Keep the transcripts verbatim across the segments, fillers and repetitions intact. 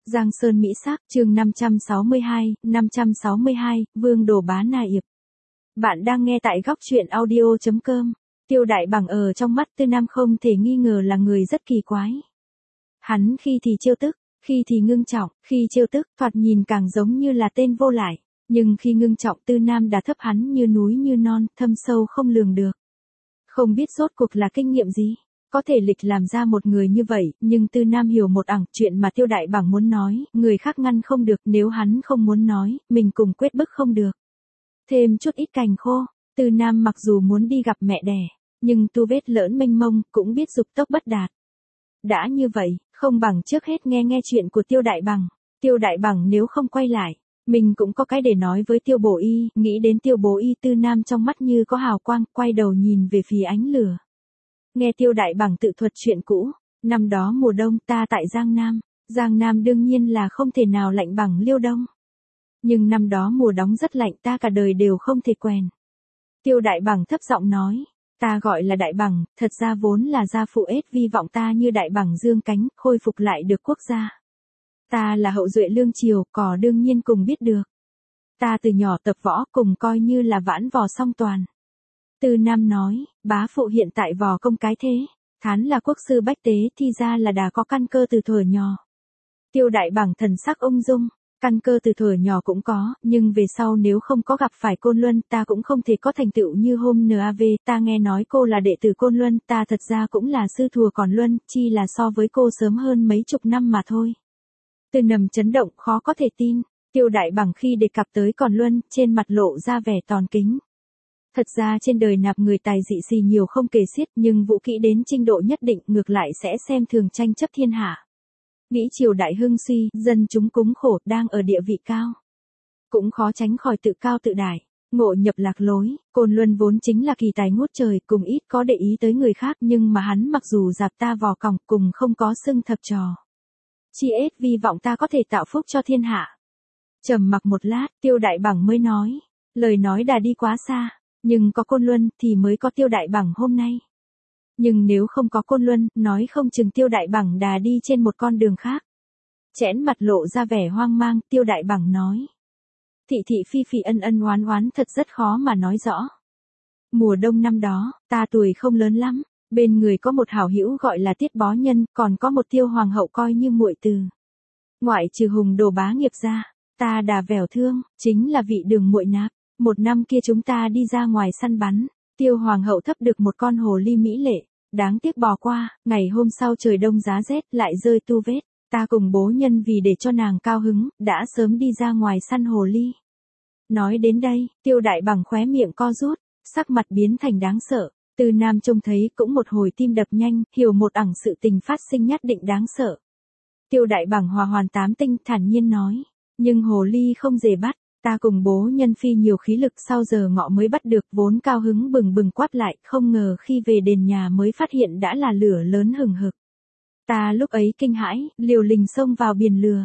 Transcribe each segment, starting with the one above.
Giang Sơn Mỹ Sắc, chương năm trăm sáu mươi hai, năm trăm sáu mươi hai, Vương Đồ Bá Na Yệp. Bạn đang nghe tại góc truyện audio chấm com. Tiêu Đại Bằng ở trong mắt Tư Nam không thể nghi ngờ là người rất kỳ quái. Hắn khi thì trêu tức, khi thì ngưng trọng, khi trêu tức, thoạt nhìn càng giống như là tên vô lại, nhưng khi ngưng trọng Tư Nam đã thấp hắn như núi như non, thâm sâu không lường được. Không biết rốt cuộc là kinh nghiệm gì, có thể lịch làm ra một người như vậy, nhưng Tư Nam hiểu một ẳng chuyện mà Tiêu Đại Bằng muốn nói, người khác ngăn không được, nếu hắn không muốn nói, mình cùng quyết bức không được. Thêm chút ít cành khô, Tư Nam mặc dù muốn đi gặp mẹ đẻ, nhưng tu vết lỡn mênh mông, cũng biết dục tốc bất đạt. Đã như vậy, không bằng trước hết nghe nghe chuyện của Tiêu Đại Bằng. Tiêu Đại Bằng nếu không quay lại, mình cũng có cái để nói với Tiêu Bổ Y, nghĩ đến Tiêu Bổ Y Tư Nam trong mắt như có hào quang, quay đầu nhìn về phía ánh lửa. Nghe Tiêu Đại Bằng tự thuật chuyện cũ, năm đó mùa đông ta tại Giang Nam, Giang Nam đương nhiên là không thể nào lạnh bằng Liêu Đông. Nhưng năm đó mùa đóng rất lạnh, ta cả đời đều không thể quen. Tiêu Đại Bằng thấp giọng nói, ta gọi là Đại Bằng, thật ra vốn là gia phụ ết vi vọng ta như Đại Bằng dương cánh, khôi phục lại được quốc gia. Ta là hậu duệ lương triều, cỏ đương nhiên cùng biết được. Ta từ nhỏ tập võ cùng coi như là vãn vò song toàn. Tư Nam nói, bá phụ hiện tại vò công cái thế, thán là quốc sư bách tế thì ra là đã có căn cơ từ thuở nhỏ. Tiêu Đại Bằng thần sắc ung dung, căn cơ từ thuở nhỏ cũng có, nhưng về sau nếu không có gặp phải Côn Luân ta cũng không thể có thành tựu như hôm en a vê, ta nghe nói cô là đệ tử Côn Luân, ta thật ra cũng là sư thùa còn Luân, chi là so với cô sớm hơn mấy chục năm mà thôi. Tư Nầm chấn động khó có thể tin, Tiêu Đại Bằng khi đề cập tới còn Luân, trên mặt lộ ra vẻ tòn kính. Thật ra trên đời nạp người tài dị gì nhiều không kể xiết, nhưng vũ kỹ đến trình độ nhất định ngược lại sẽ xem thường tranh chấp thiên hạ. Nghĩ triều đại hưng suy, dân chúng cúng khổ, đang ở địa vị cao. Cũng khó tránh khỏi tự cao tự đại, ngộ nhập lạc lối, Côn Luân vốn chính là kỳ tài ngút trời, cùng ít có để ý tới người khác, nhưng mà hắn mặc dù dạp ta vò còng, cùng không có xưng thập trò. Chi ết vi vọng ta có thể tạo phúc cho thiên hạ. Trầm mặc một lát, Tiêu Đại Bằng mới nói, lời nói đã đi quá xa. Nhưng có Côn Luân thì mới có Tiêu Đại Bằng hôm nay. Nhưng nếu không có Côn Luân, nói không chừng Tiêu Đại Bằng đà đi trên một con đường khác. Chẽn mặt lộ ra vẻ hoang mang, Tiêu Đại Bằng nói. Thị thị phi phi ân ân oán oán thật rất khó mà nói rõ. Mùa đông năm đó, ta tuổi không lớn lắm, bên người có một hảo hữu gọi là Tiết Bó Nhân, còn có một Tiêu Hoàng hậu coi như muội từ. Ngoại trừ Hùng Đồ Bá Nghiệp ra, ta đà vẻo thương, chính là vị đường muội nạp. Một năm kia chúng ta đi ra ngoài săn bắn, Tiêu Hoàng hậu thấp được một con hồ ly mỹ lệ, đáng tiếc bỏ qua, ngày hôm sau trời đông giá rét lại rơi tu vết, ta cùng bố nhân vì để cho nàng cao hứng, đã sớm đi ra ngoài săn hồ ly. Nói đến đây, Tiêu Đại Bằng khóe miệng co rút, sắc mặt biến thành đáng sợ, Tư Nam trông thấy cũng một hồi tim đập nhanh, hiểu một ẳng sự tình phát sinh nhất định đáng sợ. Tiêu Đại Bằng hòa hoàn tám tinh thản nhiên nói, nhưng hồ ly không dễ bắt. Ta cùng bố nhân phi nhiều khí lực sau giờ ngọ mới bắt được, vốn cao hứng bừng bừng quát lại, không ngờ khi về đền nhà mới phát hiện đã là lửa lớn hừng hực. Ta lúc ấy kinh hãi, liều lình xông vào biển lửa.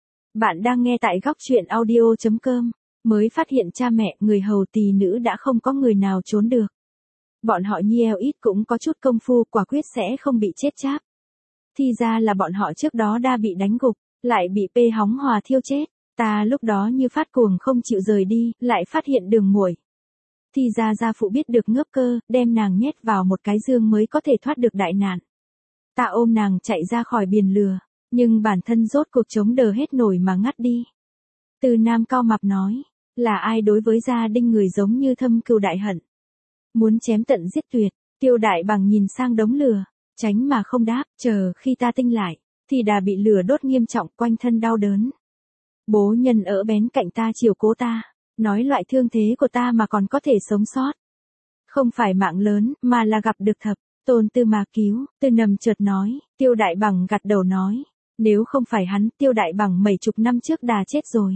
Bạn đang nghe tại góc truyện audio chấm com, mới phát hiện cha mẹ, người hầu tỳ nữ đã không có người nào trốn được. Bọn họ nhi eo ít cũng có chút công phu, quả quyết sẽ không bị chết cháp. Thì ra là bọn họ trước đó đã bị đánh gục, lại bị pê hóng hòa thiêu chết. Ta lúc đó như phát cuồng không chịu rời đi, lại phát hiện đường muội. Thì ra gia phụ biết được ngớp cơ, đem nàng nhét vào một cái dương mới có thể thoát được đại nạn. Ta ôm nàng chạy ra khỏi biển lửa, nhưng bản thân rốt cuộc chống đỡ hết nổi mà ngắt đi. Tư Nam cao mập nói, là ai đối với gia đình người giống như thâm cừu đại hận. Muốn chém tận giết tuyệt, Tiêu Đại Bằng nhìn sang đống lửa, tránh mà không đáp, chờ khi ta tinh lại, thì đã bị lửa đốt nghiêm trọng, quanh thân đau đớn. Bố nhân ở bén cạnh ta chiều cố ta, nói loại thương thế của ta mà còn có thể sống sót. Không phải mạng lớn, mà là gặp được thập, Tôn Tư mà cứu, Tư Nầm chợt nói, Tiêu Đại Bằng gật đầu nói, nếu không phải hắn, Tiêu Đại Bằng mấy chục năm trước đã chết rồi.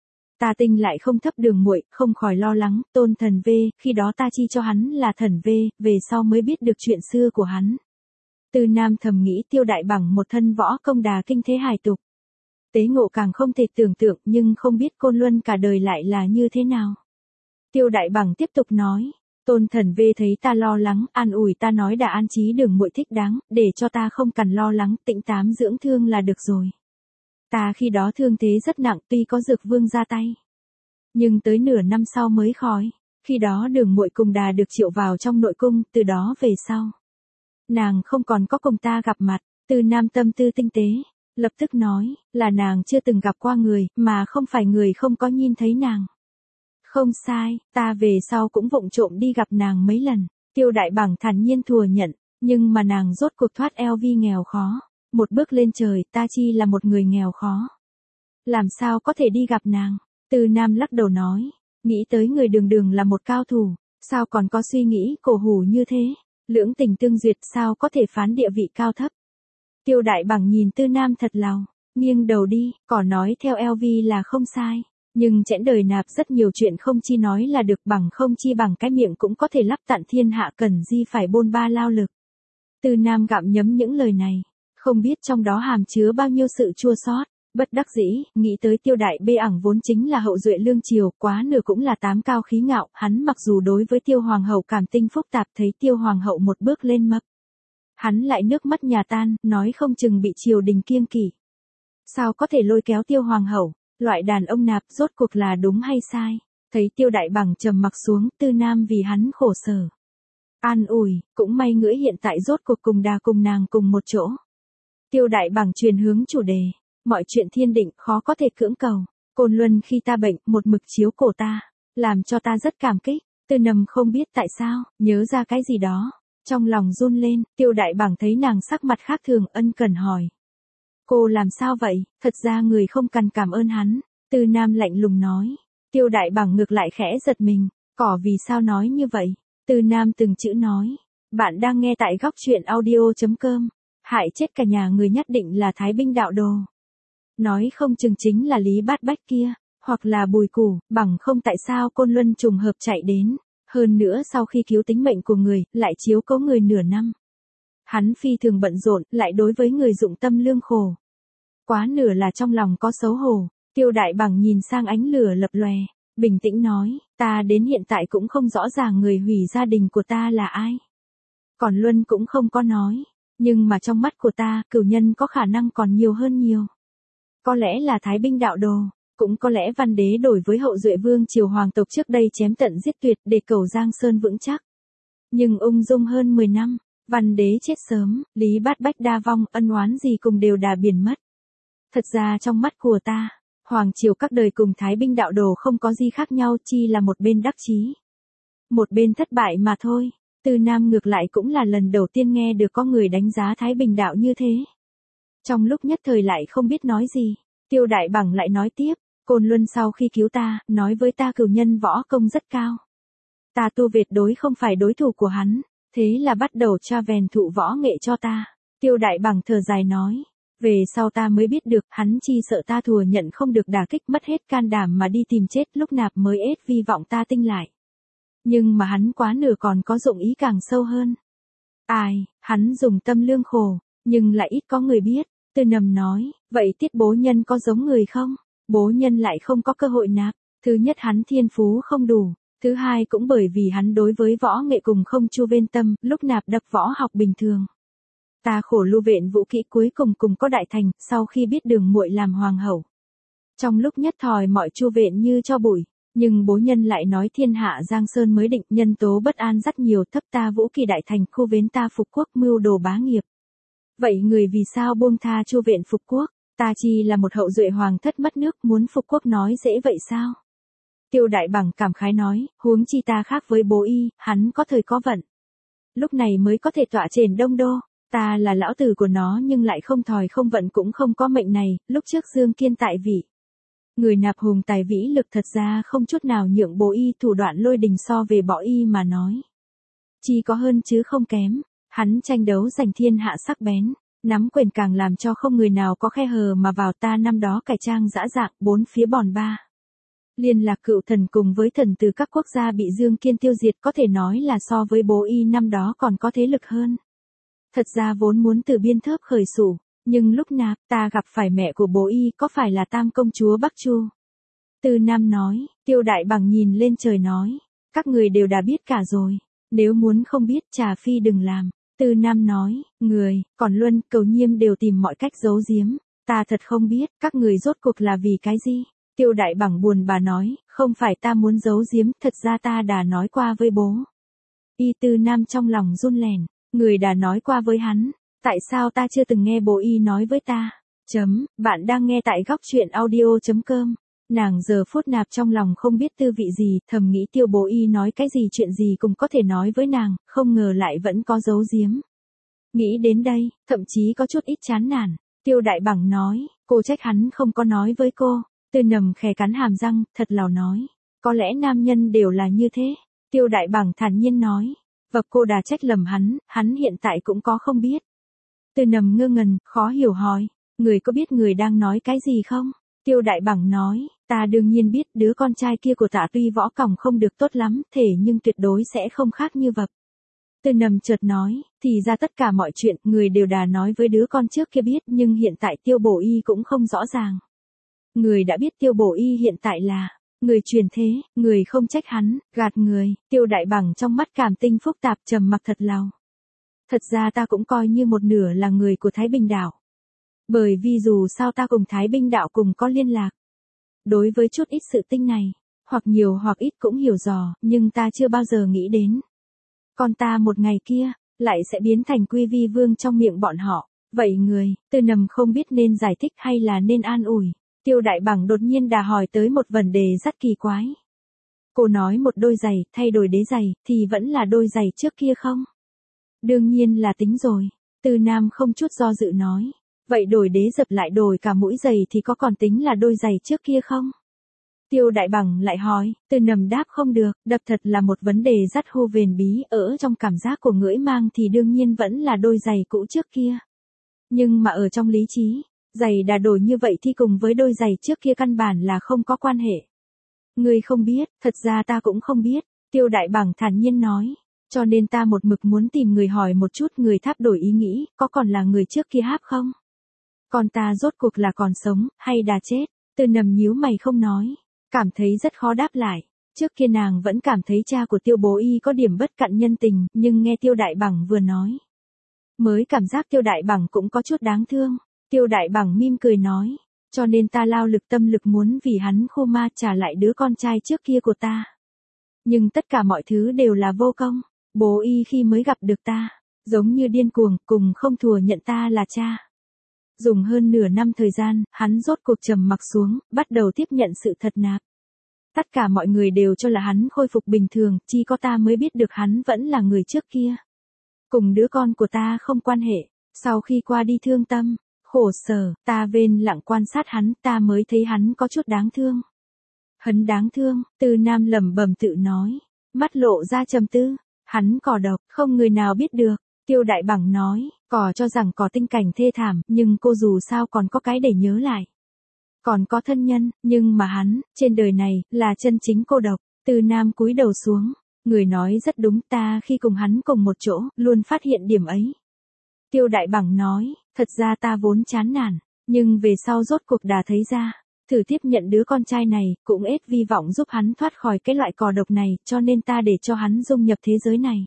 Ta tinh lại không thấp đường muội, không khỏi lo lắng, Tôn thần vê, khi đó ta chi cho hắn là thần vê, về sau mới biết được chuyện xưa của hắn. Tư Nam thầm nghĩ Tiêu Đại Bằng một thân võ công đà kinh thế hài tục. Tế ngộ càng không thể tưởng tượng, nhưng không biết Côn Luân cả đời lại là như thế nào. Tiêu Đại Bằng tiếp tục nói, Tôn thần vê thấy ta lo lắng, an ủi ta nói đã an trí đường muội thích đáng, để cho ta không cần lo lắng, tĩnh tám dưỡng thương là được rồi. Ta khi đó thương thế rất nặng tuy có dược vương ra tay. Nhưng tới nửa năm sau mới khỏi, khi đó Đường muội cùng Đà được triệu vào trong nội cung, từ đó về sau. Nàng không còn có cùng ta gặp mặt, Từ Nam tâm tư tinh tế, lập tức nói, là nàng chưa từng gặp qua người, mà không phải người không có nhìn thấy nàng. Không sai, ta về sau cũng vụng trộm đi gặp nàng mấy lần, Tiêu Đại Bằng thản nhiên thừa nhận, nhưng mà nàng rốt cuộc thoát eo vi nghèo khó, một bước lên trời, ta chi là một người nghèo khó. Làm sao có thể đi gặp nàng? Từ Nam lắc đầu nói, nghĩ tới người Đường Đường là một cao thủ, sao còn có suy nghĩ cổ hủ như thế, lưỡng tình tương duyệt sao có thể phán địa vị cao thấp. Tiêu Đại Bằng nhìn Tư Nam thật lòng, nghiêng đầu đi, cỏ nói theo eo vi là không sai, nhưng chẽn đời nạp rất nhiều chuyện không chi nói là được bằng không chi bằng cái miệng cũng có thể lắp tặn thiên hạ cần gì phải bôn ba lao lực. Tư Nam gặm nhấm những lời này, không biết trong đó hàm chứa bao nhiêu sự chua xót. Bất đắc dĩ, nghĩ tới Tiêu Đại Bê ẳng vốn chính là hậu duệ lương triều, quá nửa cũng là tám cao khí ngạo, hắn mặc dù đối với Tiêu Hoàng hậu cảm tình phức tạp, thấy Tiêu Hoàng hậu một bước lên mập, hắn lại nước mắt nhà tan, nói không chừng bị triều đình kiêng kỵ. Sao có thể lôi kéo Tiêu Hoàng hậu, loại đàn ông nạp rốt cuộc là đúng hay sai? Thấy Tiêu Đại Bằng trầm mặc xuống, Tư Nam vì hắn khổ sở. An ủi, cũng may ngưỡi hiện tại rốt cuộc cùng Đà cùng nàng cùng một chỗ. Tiêu Đại Bằng truyền hướng chủ đề. Mọi chuyện thiên định khó có thể cưỡng cầu. Côn Luân khi ta bệnh, một mực chiếu cổ ta, làm cho ta rất cảm kích. Tư Nầm không biết tại sao, nhớ ra cái gì đó, trong lòng run lên. Tiêu Đại Bằng thấy nàng sắc mặt khác thường, ân cần hỏi. Cô làm sao vậy? Thật ra người không cần cảm ơn hắn. Tư Nam lạnh lùng nói. Tiêu Đại Bằng ngược lại khẽ giật mình. Cỏ vì sao nói như vậy? Tư Nam từng chữ nói. Bạn đang nghe tại góc truyện audio.com. Hại chết cả nhà người nhất định là Thái Binh đạo đồ. Nói không chừng chính là Lý Bát Bách kia, hoặc là Bùi Củ, bằng không tại sao Côn Luân trùng hợp chạy đến, hơn nữa sau khi cứu tính mệnh của người, lại chiếu cố người nửa năm. Hắn phi thường bận rộn, lại đối với người dụng tâm lương khổ. Quá nửa là trong lòng có xấu hổ. Tiêu Đại Bằng nhìn sang ánh lửa lập lòe, bình tĩnh nói, ta đến hiện tại cũng không rõ ràng người hủy gia đình của ta là ai. Còn Luân cũng không có nói, nhưng mà trong mắt của ta, cửu nhân có khả năng còn nhiều hơn nhiều. Có lẽ là Thái Binh đạo đồ, cũng có lẽ Văn Đế đổi với hậu duệ vương triều hoàng tộc trước đây chém tận giết tuyệt để cầu Giang Sơn vững chắc. Nhưng ung dung hơn mười năm, Văn Đế chết sớm, Lý Bát Bách đa vong, ân oán gì cùng đều đà biển mất. Thật ra trong mắt của ta, hoàng triều các đời cùng Thái Binh đạo đồ không có gì khác nhau, chi là một bên đắc chí, một bên thất bại mà thôi. Tư Nam ngược lại cũng là lần đầu tiên nghe được có người đánh giá Thái Bình đạo như thế. Trong lúc nhất thời lại không biết nói gì, Tiêu Đại Bằng lại nói tiếp, Côn Luân sau khi cứu ta, nói với ta cửu nhân võ công rất cao. Ta tu tuyệt đối không phải đối thủ của hắn, thế là bắt đầu tra vèn thụ võ nghệ cho ta. Tiêu Đại Bằng thở dài nói, về sau ta mới biết được, hắn chi sợ ta thua nhận không được đả kích, mất hết can đảm mà đi tìm chết, lúc nạp mới ết vi vọng ta tinh lại. Nhưng mà hắn quá nửa còn có dụng ý càng sâu hơn. Ai, hắn dùng tâm lương khổ, nhưng lại ít có người biết. Tư Nầm nói, vậy Tiết bố nhân có giống người không? Bố nhân lại không có cơ hội nạp. Thứ nhất hắn thiên phú không đủ. Thứ hai cũng bởi vì hắn đối với võ nghệ cùng không chu bên tâm, lúc nạp đập võ học bình thường. Ta khổ lưu viện vũ kỹ cuối cùng cùng có đại thành, sau khi biết Đường muội làm hoàng hậu. Trong lúc nhất thời mọi chu viện như cho bụi. Nhưng bố nhân lại nói thiên hạ Giang Sơn mới định, nhân tố bất an rất nhiều, thấp ta vũ kỳ đại thành, khu vến ta phục quốc mưu đồ bá nghiệp. Vậy người vì sao buông tha chu viện phục quốc? Ta chi là một hậu duệ hoàng thất mất nước, muốn phục quốc nói dễ vậy sao? Tiêu Đại Bằng cảm khái nói, huống chi ta khác với bố y, hắn có thời có vận. Lúc này mới có thể tọa trên đông đô, ta là lão tử của nó nhưng lại không thòi không vận cũng không có mệnh này, lúc trước Dương Kiên tại vị. Người nạp hùng tài vĩ lực thật ra không chút nào nhượng bố y, thủ đoạn lôi đình so về bỏ y mà nói. Chỉ có hơn chứ không kém, hắn tranh đấu giành thiên hạ sắc bén, nắm quyền càng làm cho không người nào có khe hở mà vào. Ta năm đó cải trang dã dạng, bốn phía bòn ba. Liên lạc cựu thần cùng với thần từ các quốc gia bị Dương Kiên tiêu diệt, có thể nói là so với bố y năm đó còn có thế lực hơn. Thật ra vốn muốn từ biên thớp khởi sủ. Nhưng lúc nạp ta gặp phải mẹ của bố y, có phải là Tam công chúa Bắc Chu? Tư Nam nói. Tiêu Đại Bằng nhìn lên trời nói, các người đều đã biết cả rồi, nếu muốn không biết trà phi đừng làm. Tư Nam nói, người, còn Luân, Cầu Nhiêm đều tìm mọi cách giấu giếm, Ta thật không biết, các người rốt cuộc là vì cái gì? Tiêu Đại Bằng buồn bà nói, không phải ta muốn giấu giếm, thật ra ta đã nói qua với bố. Y Tư Nam trong lòng run lèn, người đã nói qua với hắn, tại sao ta chưa từng nghe bố y nói với ta? Chấm, bạn đang nghe tại góc truyện audio.com. Nàng giờ phút nạp trong lòng không biết tư vị gì, thầm nghĩ Tiêu bố y nói cái gì chuyện gì cũng có thể nói với nàng, không ngờ lại vẫn có giấu giếm. Nghĩ đến đây, thậm chí có chút ít chán nản. Tiêu Đại Bằng nói, cô trách hắn không có nói với cô. Tư Nầm khẽ cắn hàm răng, thật lào nói, có lẽ nam nhân đều là như thế. Tiêu Đại Bằng thản nhiên nói, vập cô đã trách lầm hắn, hắn hiện tại cũng có không biết. Tư Nầm ngơ ngẩn, khó hiểu hỏi, người có biết người đang nói cái gì không? Tiêu Đại Bằng nói, ta đương nhiên biết đứa con trai kia của Tạ tuy võ còng không được tốt lắm, thể nhưng tuyệt đối sẽ không khác như vập. Tư Nầm chợt nói, thì ra tất cả mọi chuyện, người đều đã nói với đứa con trước kia biết, nhưng hiện tại Tiêu bổ y cũng không rõ ràng. Người đã biết Tiêu bổ y hiện tại là người truyền thế, người không trách hắn, gạt người. Tiêu Đại Bằng trong mắt cảm tinh phức tạp trầm mặc thật lòng. Thật ra ta cũng coi như một nửa là người của Thái Bình Đảo. Bởi vì dù sao ta cùng Thái Bình Đảo cùng có liên lạc. Đối với chút ít sự tinh này, hoặc nhiều hoặc ít cũng hiểu dò, nhưng ta chưa bao giờ nghĩ đến. Con ta một ngày kia, lại sẽ biến thành Quy Vi Vương trong miệng bọn họ. Vậy người, Tư Nầm không biết nên giải thích hay là nên an ủi. Tiêu Đại Bằng đột nhiên đà hỏi tới một vấn đề rất kỳ quái. Cô nói một đôi giày, thay đổi đế giày, thì vẫn là đôi giày trước kia không? Đương nhiên là tính rồi. Tư Nam không chút do dự nói. Vậy đổi đế dập lại đổi cả mũi giày thì có còn tính là đôi giày trước kia không? Tiêu Đại Bằng lại hỏi, Tư Nầm đáp không được, đập thật là một vấn đề rất hô vền bí, ở trong cảm giác của ngưỡi mang thì đương nhiên vẫn là đôi giày cũ trước kia. Nhưng mà ở trong lý trí, giày đã đổi như vậy thì cùng với đôi giày trước kia căn bản là không có quan hệ. Người không biết, thật ra ta cũng không biết, Tiêu Đại Bằng thản nhiên nói. Cho nên ta một mực muốn tìm người hỏi một chút, người tháp đổi ý nghĩ, có còn là người trước kia háp không? Còn ta rốt cuộc là còn sống, hay đã chết? Tư Nầm nhíu mày không nói, cảm thấy rất khó đáp lại. Trước kia nàng vẫn cảm thấy cha của Tiêu bố y có điểm bất cận nhân tình, nhưng nghe Tiêu Đại Bằng vừa nói, mới cảm giác Tiêu Đại Bằng cũng có chút đáng thương. Tiêu Đại Bằng mỉm cười nói, cho nên ta lao lực tâm lực muốn vì hắn khô ma trả lại đứa con trai trước kia của ta. Nhưng tất cả mọi thứ đều là vô công. Bố y khi mới gặp được ta, giống như điên cuồng, cùng không thùa nhận ta là cha. Dùng hơn nửa năm thời gian, hắn rốt cuộc trầm mặc xuống, bắt đầu tiếp nhận sự thật nạp. Tất cả mọi người đều cho là hắn khôi phục bình thường, chỉ có ta mới biết được hắn vẫn là người trước kia. Cùng đứa con của ta không quan hệ. Sau khi qua đi thương tâm, khổ sở, ta vên lặng quan sát hắn, ta mới thấy hắn có chút đáng thương. Hắn đáng thương, Tư Nam lẩm bẩm tự nói, mắt lộ ra trầm tư. Hắn cỏ độc, không người nào biết được. Tiêu Đại Bằng nói, cỏ cho rằng có tình cảnh thê thảm, nhưng cô dù sao còn có cái để nhớ lại. Còn có thân nhân, nhưng mà hắn, trên đời này, là chân chính cô độc. Tư Nam cúi đầu xuống, người nói rất đúng, ta khi cùng hắn cùng một chỗ, luôn phát hiện điểm ấy. Tiêu Đại Bằng nói, thật ra ta vốn chán nản, nhưng về sau rốt cuộc đã thấy ra. Thử tiếp nhận đứa con trai này, cũng ết vi vọng giúp hắn thoát khỏi cái loại cỏ độc này, cho nên ta để cho hắn dung nhập thế giới này.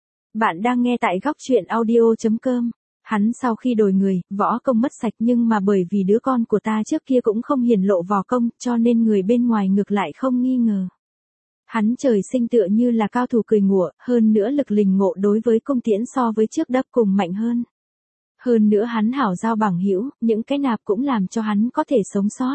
Bạn đang nghe tại góc truyện audio.com. Hắn sau khi đổi người, võ công mất sạch nhưng mà bởi vì đứa con của ta trước kia cũng không hiển lộ võ công, cho nên người bên ngoài ngược lại không nghi ngờ. Hắn trời sinh tựa như là cao thủ cười ngụa, hơn nữa lực lình ngộ đối với cung tiễn so với trước đắp cùng mạnh hơn. Hơn nữa hắn hảo giao bằng hữu, những cái nạp cũng làm cho hắn có thể sống sót.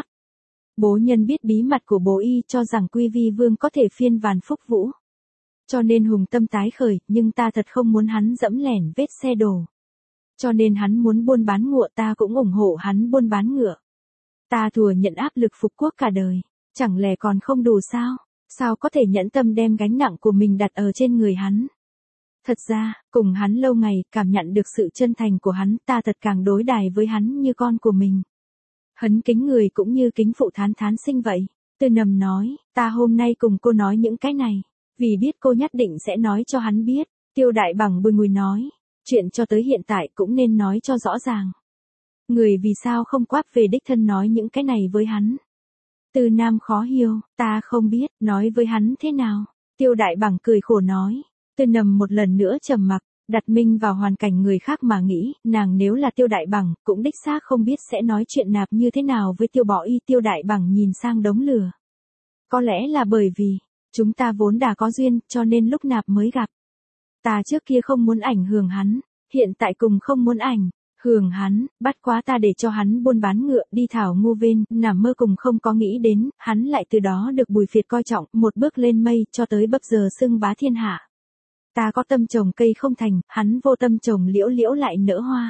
Bố nhân biết bí mật của bố y cho rằng Quy Vi Vương có thể phiên vàn phúc vũ. Cho nên hùng tâm tái khởi, nhưng ta thật không muốn hắn dẫm lẻn vết xe đổ. Cho nên hắn muốn buôn bán ngựa, ta cũng ủng hộ hắn buôn bán ngựa. Ta thừa nhận áp lực phục quốc cả đời, chẳng lẽ còn không đủ sao? Sao có thể nhẫn tâm đem gánh nặng của mình đặt ở trên người hắn? Thật ra, cùng hắn lâu ngày, cảm nhận được sự chân thành của hắn, ta thật càng đối đãi với hắn như con của mình. Hắn kính người cũng như kính phụ thán thán sinh vậy. Tư Nầm nói, ta hôm nay cùng cô nói những cái này, vì biết cô nhất định sẽ nói cho hắn biết. Tiêu Đại Bằng bùi ngùi nói, chuyện cho tới hiện tại cũng nên nói cho rõ ràng. Người vì sao không quát về đích thân nói những cái này với hắn? Tư Nam khó hiểu, ta không biết, nói với hắn thế nào? Tiêu Đại Bằng cười khổ nói. Tư Nầm một lần nữa trầm mặc, Đặt mình vào hoàn cảnh người khác mà nghĩ, nàng nếu là Tiêu Đại Bằng, cũng đích xác không biết sẽ nói chuyện nạp như thế nào với Tiêu Bó Y. Tiêu Đại Bằng nhìn sang đống lửa. Có lẽ là bởi vì, chúng ta vốn đã có duyên, cho nên lúc nạp mới gặp. Ta trước kia không muốn ảnh hưởng hắn, hiện tại cùng không muốn ảnh hưởng hắn, bắt quá ta để cho hắn buôn bán ngựa đi thảo ngu vên, nằm mơ cùng không có nghĩ đến, hắn lại từ đó được Bùi Phiệt coi trọng, một bước lên mây, cho tới bấp giờ xưng bá thiên hạ. Ta có tâm trồng cây không thành, hắn vô tâm trồng liễu liễu lại nở hoa.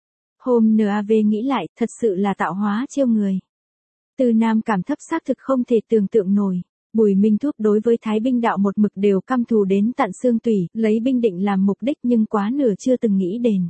Hôm nав nghĩ lại, thật sự là tạo hóa chiêu người. Từ Nam cảm thấp xác thực không thể tưởng tượng nổi. Bùi Minh Thúc đối với Thái Binh đạo một mực đều căm thù đến tận xương tủy, lấy binh định làm mục đích nhưng quá nửa chưa từng nghĩ đến.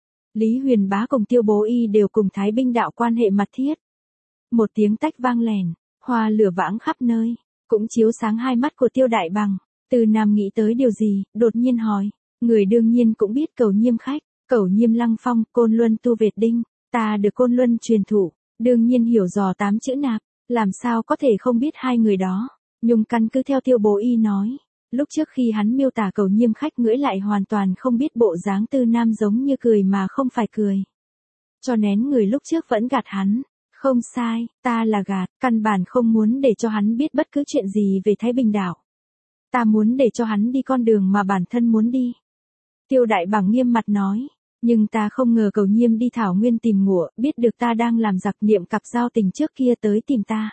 Lý Huyền Bá cùng Tiêu Bố Y đều cùng Thái Binh đạo quan hệ mật thiết. Một tiếng tách vang lèn, hoa lửa vãng khắp nơi, cũng chiếu sáng hai mắt của Tiêu Đại Bằng. Từ Nam nghĩ tới điều gì, đột nhiên hỏi, người đương nhiên cũng biết Cẩu Nhiêm khách, Cẩu Nhiêm Lăng Phong, Côn Luân Tu Việt Đinh, ta được Côn Luân truyền thụ, đương nhiên hiểu dò tám chữ nạp, làm sao có thể không biết hai người đó. Nhung căn cứ theo Tiêu Bố Y nói, lúc trước khi hắn miêu tả Cẩu Nhiêm khách ngửi lại hoàn toàn không biết bộ dáng Từ Nam giống như cười mà không phải cười. Cho nén người lúc trước vẫn gạt hắn, không sai, ta là gạt, căn bản không muốn để cho hắn biết bất cứ chuyện gì về Thái Bình đảo. Ta muốn để cho hắn đi con đường mà bản thân muốn đi. Tiêu Đại Bằng nghiêm mặt nói, nhưng ta không ngờ Cẩu Nhiêm đi thảo nguyên tìm ngụa, biết được ta đang làm giặc niệm cặp giao tình trước kia tới tìm ta.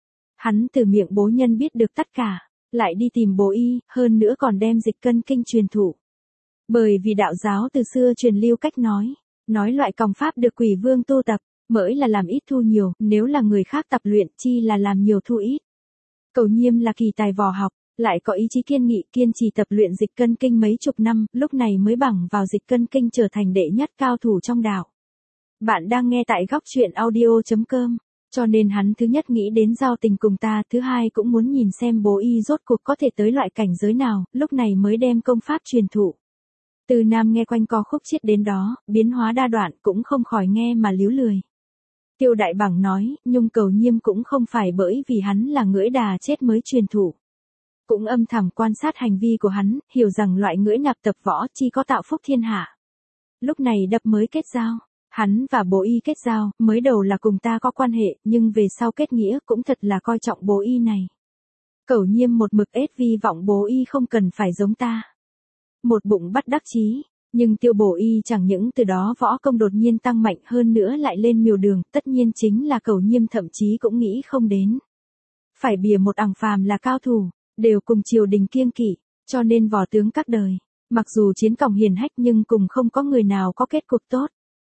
Hắn từ miệng bố nhân biết được tất cả, lại đi tìm Bố Y, hơn nữa còn đem dịch cân kinh truyền thụ. Bởi vì đạo giáo từ xưa truyền lưu cách nói, nói loại còng pháp được quỷ vương tu tập, mới là làm ít thu nhiều, nếu là người khác tập luyện chi là làm nhiều thu ít. Cẩu Nhiêm là kỳ tài võ học, lại có ý chí kiên nghị kiên trì tập luyện dịch cân kinh mấy chục năm, lúc này mới bằng vào dịch cân kinh trở thành đệ nhất cao thủ trong đạo. Bạn đang nghe tại góc truyện audio chấm com. Cho nên hắn thứ nhất nghĩ đến giao tình cùng ta, thứ hai cũng muốn nhìn xem Bố Y rốt cuộc có thể tới loại cảnh giới nào, lúc này mới đem công pháp truyền thụ. Từ Nam nghe quanh co khúc chiết đến đó, biến hóa đa đoạn cũng không khỏi nghe mà líu lười. Tiêu Đại Bằng nói, Nhung Cẩu Nhiêm cũng không phải bởi vì hắn là ngưỡi đà chết mới truyền thụ. Cũng âm thầm quan sát hành vi của hắn, hiểu rằng loại ngưỡi nạp tập võ chi có tạo phúc thiên hạ. Lúc này đập mới kết giao. Hắn và Bố Y kết giao, mới đầu là cùng ta có quan hệ, nhưng về sau kết nghĩa cũng thật là coi trọng Bố Y này. Cẩu Nhiêm một mực ết vi vọng Bố Y không cần phải giống ta. Một bụng bắt đắc chí, nhưng Tiêu Bố Y chẳng những từ đó võ công đột nhiên tăng mạnh hơn nữa lại lên miều đường, tất nhiên chính là Cẩu Nhiêm thậm chí cũng nghĩ không đến. Phải bìa một ẳng phàm là cao thủ, đều cùng triều đình kiêng kỵ, cho nên võ tướng các đời, mặc dù chiến công hiển hách nhưng cùng không có người nào có kết cục tốt.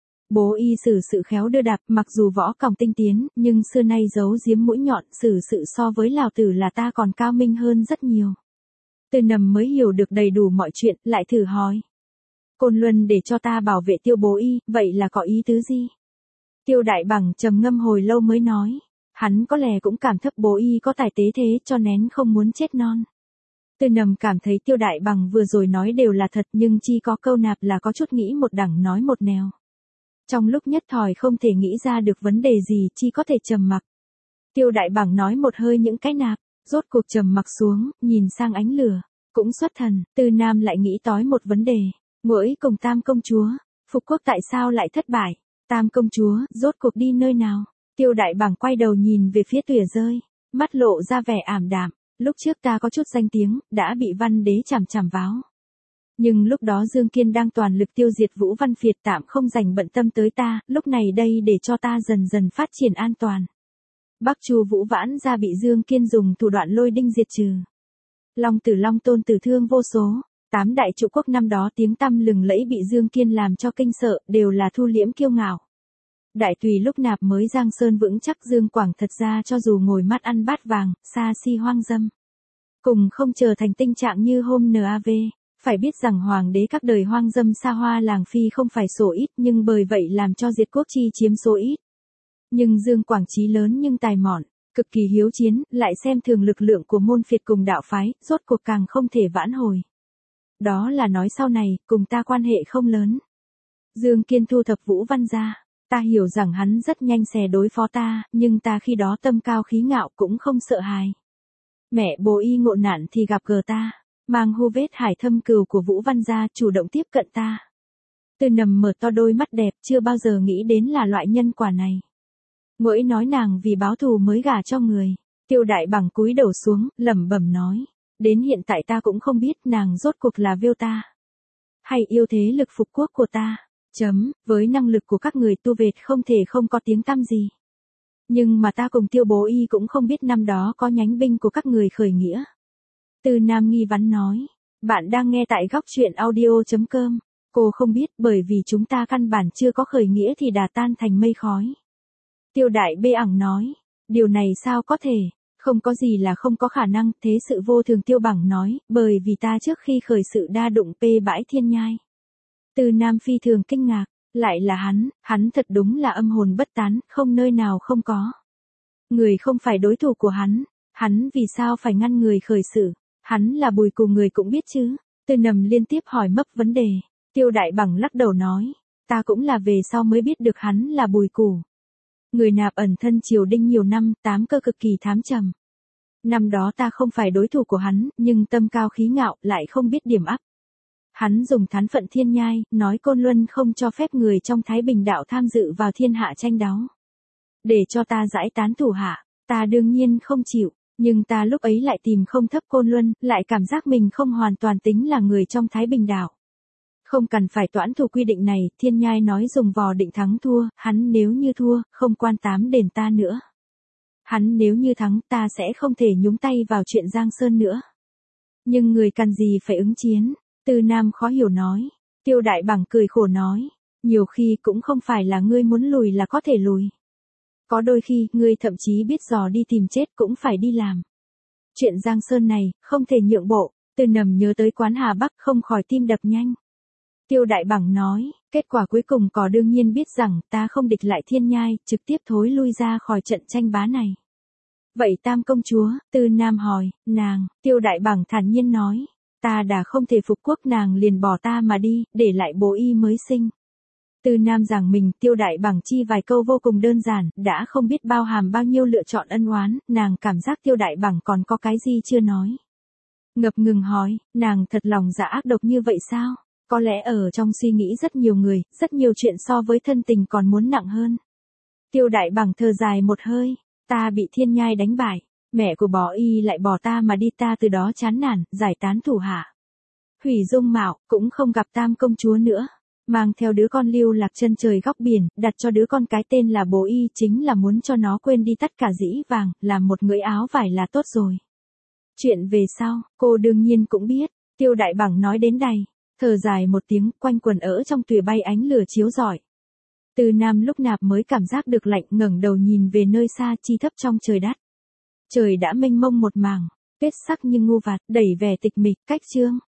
Bố Y xử sự khéo đưa đạp, mặc dù võ công tinh tiến, nhưng xưa nay giấu giếm mũi nhọn, xử sự so với Lào Tử là ta còn cao minh hơn rất nhiều. Từ Nầm mới hiểu được đầy đủ mọi chuyện, lại thử hỏi. Côn Luân để cho ta bảo vệ Tiêu Bố Y, vậy là có ý tứ gì? Tiêu Đại Bằng trầm ngâm hồi lâu mới nói, hắn có lẽ cũng cảm thấp Bố Y có tài tế thế cho nén không muốn chết non. Từ Nầm cảm thấy Tiêu Đại Bằng vừa rồi nói đều là thật nhưng chi có câu nạp là có chút nghĩ một đằng nói một nẻo. Trong lúc nhất thời không thể nghĩ ra được vấn đề gì chi có thể trầm mặc. Tiêu Đại Bằng nói một hơi những cái nạp, rốt cuộc trầm mặc xuống, nhìn sang ánh lửa, cũng xuất thần, Từ Nam lại nghĩ tối một vấn đề, Ngũi cùng Tam công chúa, Phục Quốc tại sao lại thất bại, Tam công chúa, rốt cuộc đi nơi nào? Tiêu Đại Bằng quay đầu nhìn về phía Tuyệt Rơi, mắt lộ ra vẻ ảm đạm, lúc trước ta có chút danh tiếng, đã bị Văn Đế chằm chằm váo. Nhưng lúc đó Dương Kiên đang toàn lực tiêu diệt Vũ Văn Phiệt tạm không dành bận tâm tới ta, lúc này đây để cho ta dần dần phát triển an toàn. Bắc Chu Vũ Vãn ra bị Dương Kiên dùng thủ đoạn lôi đinh diệt trừ. Long Tử Long Tôn tử thương vô số, tám đại trụ quốc năm đó tiếng tăm lừng lẫy bị Dương Kiên làm cho kinh sợ, đều là thu liễm kiêu ngạo. Đại tùy lúc nạp mới Giang Sơn vững chắc Dương Quảng thật ra cho dù ngồi mắt ăn bát vàng, xa si hoang dâm. Cùng không trở thành tình trạng như hôm nав. Phải biết rằng hoàng đế các đời hoang dâm xa hoa làng phi không phải số ít nhưng bởi vậy làm cho diệt quốc chi chiếm số ít. Nhưng Dương Quảng trí lớn nhưng tài mọn, cực kỳ hiếu chiến, lại xem thường lực lượng của môn phiệt cùng đạo phái, rốt cuộc càng không thể vãn hồi. Đó là nói sau này, cùng ta quan hệ không lớn. Dương Kiên thu thập Vũ Văn gia, ta hiểu rằng hắn rất nhanh xè đối phó ta, nhưng ta khi đó tâm cao khí ngạo cũng không sợ hãi. Mẹ Bố Y ngộ nạn thì gặp gỡ ta. mang hu vết hải thâm cừu của Vũ Văn gia chủ động tiếp cận ta. Tư Nầm mở to đôi mắt đẹp, chưa bao giờ nghĩ đến là loại nhân quả này. Ngỗi nói nàng vì báo thù mới gả cho người. Tiêu Đại Bằng cúi đầu xuống, lẩm bẩm nói. Đến hiện tại ta cũng không biết nàng rốt cuộc là Viu ta. Hay yêu thế lực phục quốc của ta. Chấm, với năng lực của các người tu vệt không thể không có tiếng tăm gì. Nhưng mà ta cùng Tiêu Bố Y cũng không biết năm đó có nhánh binh của các người khởi nghĩa. Tư Nam nghi vấn nói. Bạn đang nghe tại góc truyện audio.com. Cô không biết bởi vì chúng ta căn bản chưa có khởi nghĩa thì đã tan thành mây khói. Tiêu Đại Bê ẳng nói. Điều này sao có thể, không có gì là không có khả năng, thế sự vô thường. Tiêu Bằng nói, bởi vì ta trước khi khởi sự đa đụng pê bãi thiên nhai. Tư Nam phi thường kinh ngạc, lại là hắn, hắn thật đúng là âm hồn bất tán, không nơi nào không có. Người không phải đối thủ của hắn, hắn vì sao phải ngăn người khởi sự, hắn là Bùi Cù người cũng biết chứ. Tư Nầm liên tiếp hỏi mấp vấn đề, Tiêu Đại Bằng lắc đầu nói, ta cũng là về sau mới biết được hắn là Bùi Cù. Người nạp ẩn thân triều đinh nhiều năm, tám cơ cực kỳ thám trầm. Năm đó ta không phải đối thủ của hắn, nhưng tâm cao khí ngạo, lại không biết điểm áp. Hắn dùng thán phận thiên nhai, nói Côn Luân không cho phép người trong Thái Bình đạo tham dự vào thiên hạ tranh đấu. Để cho ta giải tán thủ hạ, ta đương nhiên không chịu, nhưng ta lúc ấy lại tìm không thấp Côn Luân, lại cảm giác mình không hoàn toàn tính là người trong Thái Bình đạo. Không cần phải toãn thủ quy định này, thiên nhai nói dùng vò định thắng thua, hắn nếu như thua, không quan tám đền ta nữa. Hắn nếu như thắng, ta sẽ không thể nhúng tay vào chuyện Giang Sơn nữa. Nhưng người cần gì phải ứng chiến, Tư Nam khó hiểu nói. Tiêu Đại Bằng cười khổ nói, nhiều khi cũng không phải là ngươi muốn lùi là có thể lùi. Có đôi khi, ngươi thậm chí biết dò đi tìm chết cũng phải đi làm. Chuyện Giang Sơn này, không thể nhượng bộ. Tư Nầm nhớ tới quán Hà Bắc không khỏi tim đập nhanh. Tiêu Đại Bằng nói, kết quả cuối cùng có đương nhiên biết rằng ta không địch lại thiên nhai, trực tiếp thối lui ra khỏi trận tranh bá này. Vậy Tam công chúa, Tư Nam hỏi, nàng, Tiêu Đại Bằng thản nhiên nói, ta đã không thể phục quốc, nàng liền bỏ ta mà đi, để lại Bố Y mới sinh. Tư Nam giảng mình, Tiêu Đại Bằng chi vài câu vô cùng đơn giản, đã không biết bao hàm bao nhiêu lựa chọn ân oán, nàng cảm giác Tiêu Đại Bằng còn có cái gì chưa nói. Ngập ngừng hỏi, nàng thật lòng dạ ác độc như vậy sao? Có lẽ ở trong suy nghĩ rất nhiều người, rất nhiều chuyện so với thân tình còn muốn nặng hơn. Tiêu Đại Bằng thở dài một hơi, ta bị thiên nhai đánh bại, mẹ của Bó Y lại bỏ ta mà đi, ta từ đó chán nản, giải tán thủ hạ. Hủy dung mạo, cũng không gặp Tam công chúa nữa, mang theo đứa con lưu lạc chân trời góc biển, đặt cho đứa con cái tên là Bố Y, chính là muốn cho nó quên đi tất cả dĩ vàng, làm một người áo vải là tốt rồi. Chuyện về sau, cô đương nhiên cũng biết, Tiêu Đại Bằng nói đến đây. Thở dài một tiếng, quanh quần ở trong tùy bay ánh lửa chiếu rọi. Tư Nam lúc nạp mới cảm giác được lạnh, ngẩng đầu nhìn về nơi xa chi thấp trong trời đất. Trời đã mênh mông một mảng, kết sắc như ngô vạt, đầy vẻ tịch mịch, cách chương.